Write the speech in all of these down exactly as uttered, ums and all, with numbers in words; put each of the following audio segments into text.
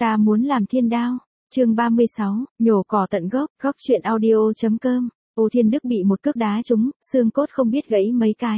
Ta muốn làm thiên đao. Chương ba mươi sáu, nhổ cỏ tận gốc, góc truyện audio.com. Ô Thiên Đức bị một cước đá trúng, xương cốt không biết gãy mấy cái.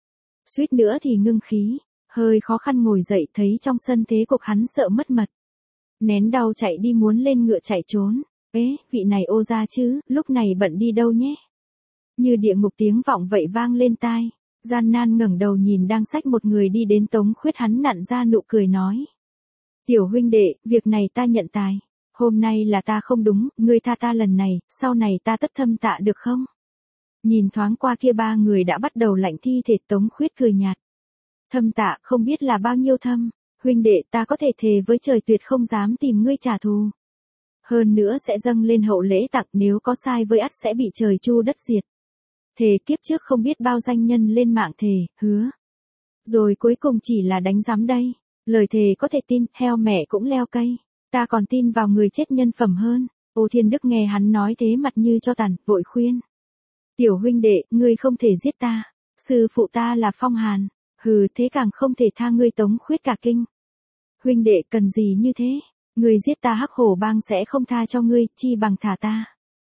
Suýt nữa thì ngưng khí, hơi khó khăn ngồi dậy, thấy trong sân thế cục hắn sợ mất mật. Nén đau chạy đi muốn lên ngựa chạy trốn. Ế, vị này ô gia chứ, lúc này bận đi đâu nhé? Như địa ngục tiếng vọng vậy vang lên tai. Gian nan ngẩng đầu nhìn đang xách một người đi đến Tống Khuyết, hắn nặn ra nụ cười nói. Tiểu huynh đệ, việc này ta nhận tài. Hôm nay là ta không đúng, ngươi tha ta lần này, sau này ta tất thâm tạ được không? Nhìn thoáng qua kia ba người đã bắt đầu lạnh thi thể, Tống Khuyết cười nhạt. Thâm tạ không biết là bao nhiêu thâm, huynh đệ ta có thể thề với trời tuyệt không dám tìm ngươi trả thù. Hơn nữa sẽ dâng lên hậu lễ tặng, nếu có sai với ắt sẽ bị trời chu đất diệt. Thề kiếp trước không biết bao danh nhân lên mạng thề, hứa. Rồi cuối cùng chỉ là đánh giám đây. Lời thề có thể tin, heo mẹ cũng leo cây. Ta còn tin vào người chết nhân phẩm hơn. Ô Thiên Đức nghe hắn nói thế mặt như cho tàn, vội khuyên. Tiểu huynh đệ, ngươi không thể giết ta. Sư phụ ta là Phong Hàn. Hừ, thế càng không thể tha ngươi. Tống Khuyết cả kinh. Huynh đệ cần gì như thế? Ngươi giết ta Hắc Hổ Bang sẽ không tha cho ngươi, chi bằng thả ta.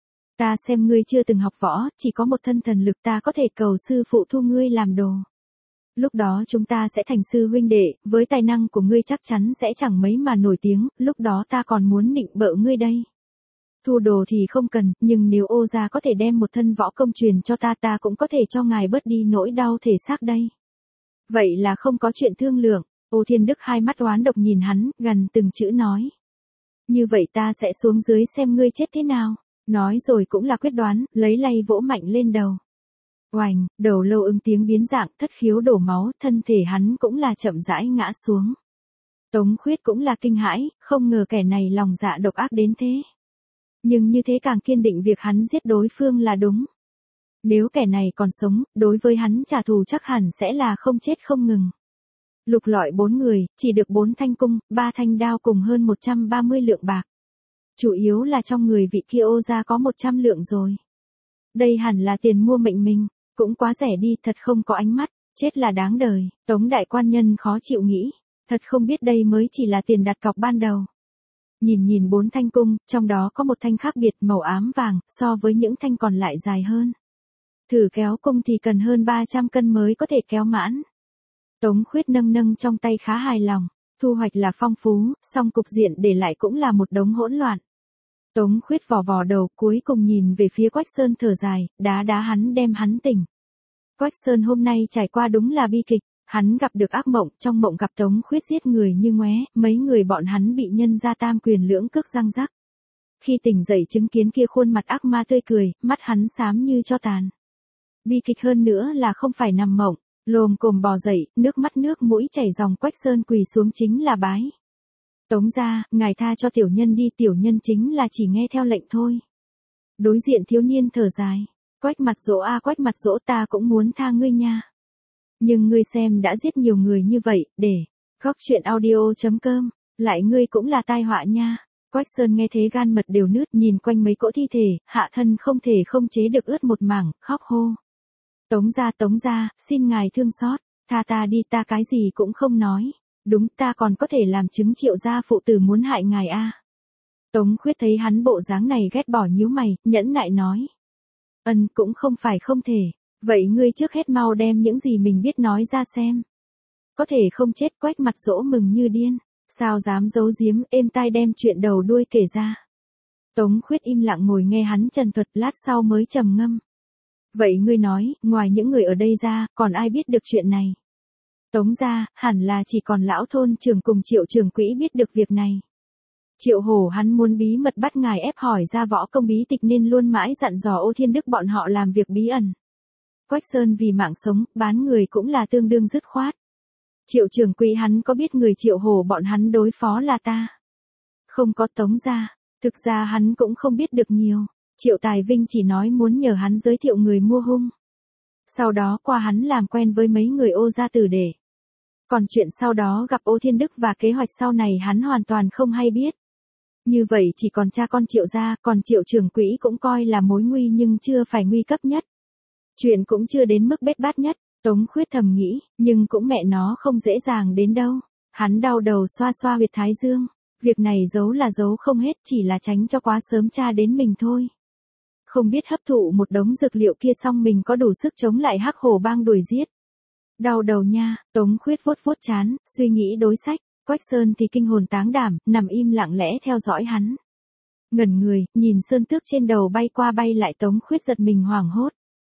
Ta xem ngươi chưa từng học võ, chỉ có một thân thần lực, ta có thể cầu sư phụ thu ngươi làm đồ. Lúc đó chúng ta sẽ thành sư huynh đệ, với tài năng của ngươi chắc chắn sẽ chẳng mấy mà nổi tiếng, lúc đó ta còn muốn nịnh bợ ngươi đây. Thu đồ thì không cần, nhưng nếu ô gia có thể đem một thân võ công truyền cho ta, ta cũng có thể cho ngài bớt đi nỗi đau thể xác đây. Vậy là không có chuyện thương lượng. Ô Thiên Đức hai mắt oán độc nhìn hắn, gần từng chữ nói. Như vậy ta sẽ xuống dưới xem ngươi chết thế nào. Nói rồi cũng là quyết đoán, lấy lay vỗ mạnh lên đầu. Oành, đầu lâu ứng tiếng biến dạng, thất khiếu đổ máu, thân thể hắn cũng là chậm rãi ngã xuống. Tống Khuyết cũng là kinh hãi, không ngờ kẻ này lòng dạ độc ác đến thế. Nhưng như thế càng kiên định việc hắn giết đối phương là đúng. Nếu kẻ này còn sống, đối với hắn trả thù chắc hẳn sẽ là không chết không ngừng. Lục lọi bốn người, chỉ được bốn thanh cung, ba thanh đao cùng hơn một trăm ba mươi lượng bạc. Chủ yếu là trong người vị kia ô gia có một trăm lượng rồi. Đây hẳn là tiền mua mệnh mình, cũng quá rẻ đi, thật không có ánh mắt, chết là đáng đời. Tống đại quan nhân khó chịu nghĩ, thật không biết đây mới chỉ là tiền đặt cọc ban đầu. Nhìn nhìn bốn thanh cung, trong đó có một thanh khác biệt màu ám vàng, so với những thanh còn lại dài hơn. Thử kéo cung thì cần hơn ba trăm cân mới có thể kéo mãn. Tống Khuyết nâng nâng trong tay khá hài lòng, thu hoạch là phong phú, song cục diện để lại cũng là một đống hỗn loạn. Tống Khuyết vò vò đầu, cuối cùng nhìn về phía Quách Sơn thở dài, đá đá hắn đem hắn tỉnh. Quách Sơn hôm nay trải qua đúng là bi kịch, hắn gặp được ác mộng, trong mộng gặp Tống Khuyết giết người như ngoé, mấy người bọn hắn bị nhân ra tam quyền lưỡng cước răng rắc. Khi tỉnh dậy chứng kiến kia khuôn mặt ác ma tươi cười, mắt hắn xám như tro tàn. Bi kịch hơn nữa là không phải nằm mộng, lồm cồm bò dậy, nước mắt nước mũi chảy ròng, Quách Sơn quỳ xuống chính là bái. Tống gia, ngài tha cho tiểu nhân đi, tiểu nhân chính là chỉ nghe theo lệnh thôi. Đối diện thiếu niên thở dài, Quách mặt dỗ a Quách mặt dỗ, ta cũng muốn tha ngươi nha. Nhưng ngươi xem đã giết nhiều người như vậy, để, góc truyện audio.com, lại ngươi cũng là tai họa nha. Quách Sơn nghe thế gan mật đều nứt, nhìn quanh mấy cỗ thi thể, hạ thân không thể không chế được ướt một mảng, khóc hô. Tống gia Tống gia, xin ngài thương xót, tha ta đi, ta cái gì cũng không nói. Đúng, ta còn có thể làm chứng Triệu gia phụ tử muốn hại ngài a. Tống Khuyết thấy hắn bộ dáng này ghét bỏ nhíu mày, nhẫn nại nói. Ân, cũng không phải không thể, vậy ngươi trước hết mau đem những gì mình biết nói ra xem. Có thể không chết. Quách mặt dỗ mừng như điên, sao dám giấu giếm, êm tai đem chuyện đầu đuôi kể ra. Tống Khuyết im lặng ngồi nghe hắn trần thuật, lát sau mới trầm ngâm. Vậy ngươi nói, ngoài những người ở đây ra, còn ai biết được chuyện này? Tống gia, hẳn là chỉ còn lão thôn trưởng cùng Triệu trưởng quỹ biết được việc này. Triệu Hổ hắn muốn bí mật bắt ngài ép hỏi ra võ công bí tịch nên luôn mãi dặn dò Ô Thiên Đức bọn họ làm việc bí ẩn. Quách Sơn vì mạng sống, bán người cũng là tương đương dứt khoát. Triệu trưởng quỹ hắn có biết người Triệu Hổ bọn hắn đối phó là ta? Không có. Tống gia, thực ra hắn cũng không biết được nhiều. Triệu Tài Vinh chỉ nói muốn nhờ hắn giới thiệu người mua hung. Sau đó qua hắn làm quen với mấy người Ô gia tử để. Còn chuyện sau đó gặp Ô Thiên Đức và kế hoạch sau này hắn hoàn toàn không hay biết. Như vậy chỉ còn cha con Triệu gia, còn Triệu trưởng quỹ cũng coi là mối nguy nhưng chưa phải nguy cấp nhất. Chuyện cũng chưa đến mức bết bát nhất, Tống Khuyết thầm nghĩ, nhưng cũng mẹ nó không dễ dàng đến đâu. Hắn đau đầu xoa xoa huyệt thái dương. Việc này giấu là giấu không hết, chỉ là tránh cho quá sớm tra đến mình thôi. Không biết hấp thụ một đống dược liệu kia xong mình có đủ sức chống lại hắc hổ bang đuổi giết. Đau đầu nha, Tống Khuyết vuốt vuốt trán, suy nghĩ đối sách. Quách Sơn thì kinh hồn táng đảm, nằm im lặng lẽ theo dõi hắn. Ngẩn người, nhìn sơn tước trên đầu bay qua bay lại, Tống Khuyết giật mình hoảng hốt.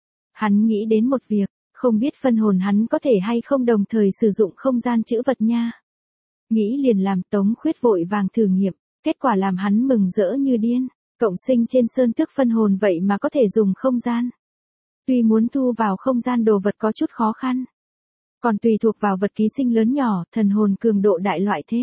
Hắn nghĩ đến một việc, không biết phân hồn hắn có thể hay không đồng thời sử dụng không gian chữ vật nha. Nghĩ liền làm, Tống Khuyết vội vàng thử nghiệm, kết quả làm hắn mừng rỡ như điên. Cộng sinh trên sơn tước phân hồn vậy mà có thể dùng không gian. Tuy muốn thu vào không gian đồ vật có chút khó khăn. Còn tùy thuộc vào vật ký sinh lớn nhỏ, thần hồn cường độ đại loại thế.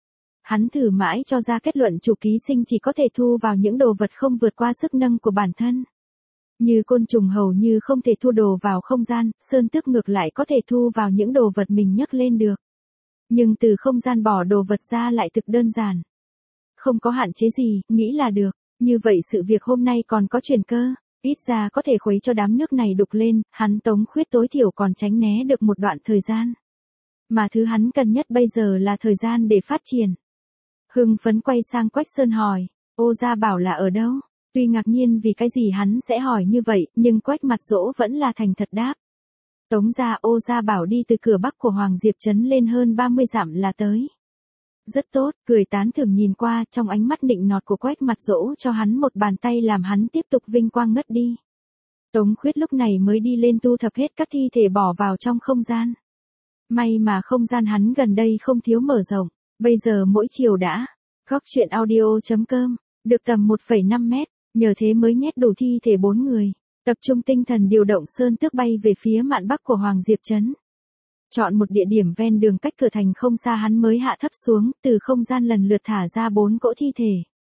Hắn thử mãi cho ra kết luận chủ ký sinh chỉ có thể thu vào những đồ vật không vượt qua sức nâng của bản thân. Như côn trùng hầu như không thể thu đồ vào không gian, sơn tước ngược lại có thể thu vào những đồ vật mình nhấc lên được. Nhưng từ không gian bỏ đồ vật ra lại thực đơn giản. Không có hạn chế gì, nghĩ là được. Như vậy sự việc hôm nay còn có chuyển cơ. Ít ra có thể khuấy cho đám nước này đục lên, hắn Tống Khuyết tối thiểu còn tránh né được một đoạn thời gian. Mà thứ hắn cần nhất bây giờ là thời gian để phát triển. Hưng phấn quay sang Quách Sơn hỏi, Ô Gia Bảo là ở đâu? Tuy ngạc nhiên vì cái gì hắn sẽ hỏi như vậy, nhưng Quách Mặt Dỗ vẫn là thành thật đáp. Tống gia Ô Gia Bảo đi từ cửa bắc của Hoàng Diệp Trấn lên hơn ba mươi dặm là tới. Rất tốt, cười tán thưởng nhìn qua, trong ánh mắt nịnh nọt của Quách Mặt Dỗ cho hắn một bàn tay làm hắn tiếp tục vinh quang ngất đi. Tống Khuyết lúc này mới đi lên thu thập hết các thi thể bỏ vào trong không gian. May mà không gian hắn gần đây không thiếu mở rộng, bây giờ mỗi chiều đã. Góc truyện audio chấm com, được tầm một phẩy năm mét, nhờ thế mới nhét đủ thi thể bốn người. Tập trung tinh thần điều động sơn tước bay về phía mạn bắc của Hoàng Diệp Trấn. Chọn một địa điểm ven đường cách cửa thành không xa hắn mới hạ thấp xuống, từ không gian lần lượt thả ra bốn cỗ thi thể.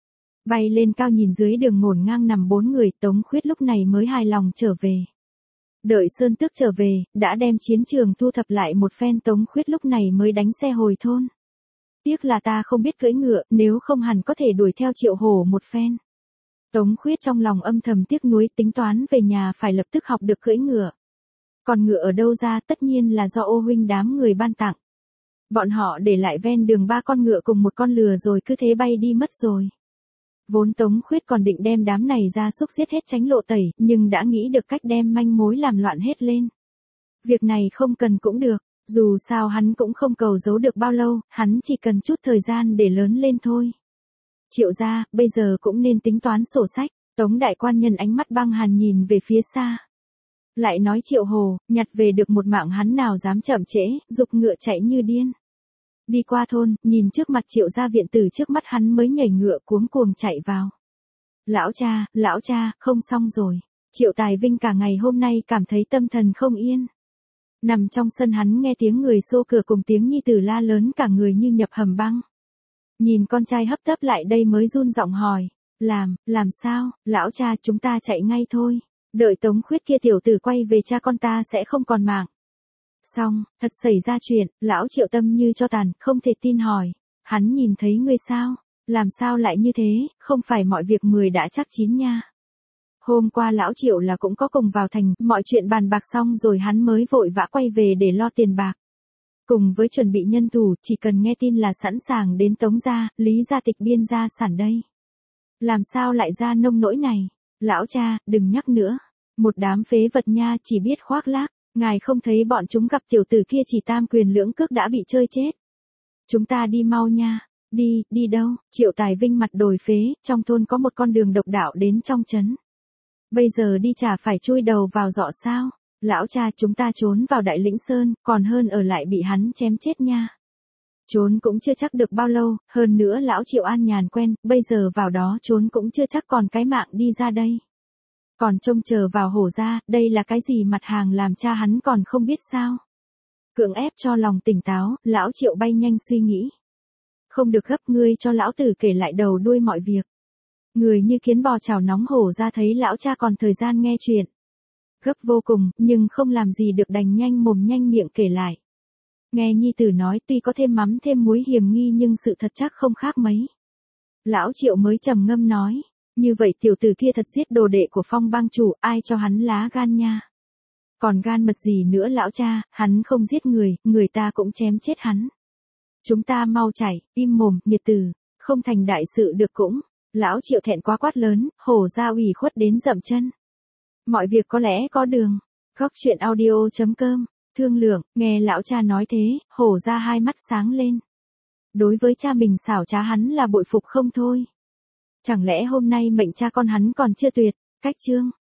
Bay lên cao nhìn dưới đường ngổn ngang nằm bốn người, Tống Khuyết lúc này mới hài lòng trở về. Đợi sơn tước trở về, đã đem chiến trường thu thập lại một phen, Tống Khuyết lúc này mới đánh xe hồi thôn. Tiếc là ta không biết cưỡi ngựa, nếu không hẳn có thể đuổi theo Triệu Hổ một phen. Tống Khuyết trong lòng âm thầm tiếc nuối, tính toán về nhà phải lập tức học được cưỡi ngựa. Còn ngựa ở đâu ra, tất nhiên là do Ô huynh đám người ban tặng. Bọn họ để lại ven đường ba con ngựa cùng một con lừa rồi cứ thế bay đi mất rồi. Vốn Tống Khuyết còn định đem đám này ra xúc giết hết tránh lộ tẩy, nhưng đã nghĩ được cách đem manh mối làm loạn hết lên. Việc này không cần cũng được, dù sao hắn cũng không cầu giấu được bao lâu, hắn chỉ cần chút thời gian để lớn lên thôi. Triệu gia, bây giờ cũng nên tính toán sổ sách, Tống đại quan nhân ánh mắt băng hàn nhìn về phía xa. Lại nói Triệu Hồ, nhặt về được một mạng hắn nào dám chậm trễ, giục ngựa chạy như điên. Đi qua thôn, nhìn trước mặt Triệu gia viện tử trước mắt hắn mới nhảy ngựa cuống cuồng chạy vào. Lão cha, lão cha, không xong rồi. Triệu Tài Vinh cả ngày hôm nay cảm thấy tâm thần không yên. Nằm trong sân hắn nghe tiếng người xô cửa cùng tiếng nhi tử la lớn cả người như nhập hầm băng. Nhìn con trai hấp tấp lại đây mới run giọng hỏi, làm, làm sao, lão cha chúng ta chạy ngay thôi. Đợi Tống Khuyết kia tiểu tử quay về cha con ta sẽ không còn mạng. Xong, thật xảy ra chuyện, lão Triệu tâm như cho tàn, không thể tin hỏi. Hắn nhìn thấy ngươi sao? Làm sao lại như thế, không phải mọi việc mười đã chắc chín nha. Hôm qua lão Triệu là cũng có cùng vào thành, mọi chuyện bàn bạc xong rồi hắn mới vội vã quay về để lo tiền bạc. Cùng với chuẩn bị nhân thủ, chỉ cần nghe tin là sẵn sàng đến Tống gia, Lý gia tịch biên gia sản đây. Làm sao lại ra nông nỗi này? Lão cha, đừng nhắc nữa. Một đám phế vật nha chỉ biết khoác lác. Ngài không thấy bọn chúng gặp tiểu tử kia chỉ tam quyền lưỡng cước đã bị chơi chết. Chúng ta đi mau nha. Đi, đi đâu? Triệu Tài Vinh mặt đồi phế, trong thôn có một con đường độc đạo đến trong trấn. Bây giờ đi chả phải chui đầu vào giỏ sao? Lão cha chúng ta trốn vào Đại Lĩnh Sơn, còn hơn ở lại bị hắn chém chết nha. Trốn cũng chưa chắc được bao lâu, hơn nữa lão Triệu an nhàn quen, bây giờ vào đó trốn cũng chưa chắc còn cái mạng đi ra đây. Còn trông chờ vào Hổ gia, đây là cái gì mặt hàng làm cha hắn còn không biết sao. Cưỡng ép cho lòng tỉnh táo, lão Triệu bay nhanh suy nghĩ. Không được gấp, ngươi cho lão tử kể lại đầu đuôi mọi việc. Người như kiến bò chảo nóng, Hổ gia thấy lão cha còn thời gian nghe chuyện. Gấp vô cùng, nhưng không làm gì được đành nhanh mồm nhanh miệng kể lại. Nghe nhi tử nói tuy có thêm mắm thêm muối hiểm nghi nhưng sự thật chắc không khác mấy. Lão Triệu mới trầm ngâm nói. Như vậy tiểu tử kia thật giết đồ đệ của Phong bang chủ, ai cho hắn lá gan nha. Còn gan mật gì nữa lão cha, hắn không giết người, người ta cũng chém chết hắn. Chúng ta mau chạy, im mồm, nghiệt tử, không thành đại sự được cũng. Lão Triệu thẹn quá quát lớn, hổ ra ủy khuất đến dậm chân. Mọi việc có lẽ có đường. Góc chuyện audio chấm com. Thương lượng, nghe lão cha nói thế, hổ ra hai mắt sáng lên. Đối với cha mình xảo trá hắn là bội phục không thôi. Chẳng lẽ hôm nay mệnh cha con hắn còn chưa tuyệt, cách chương.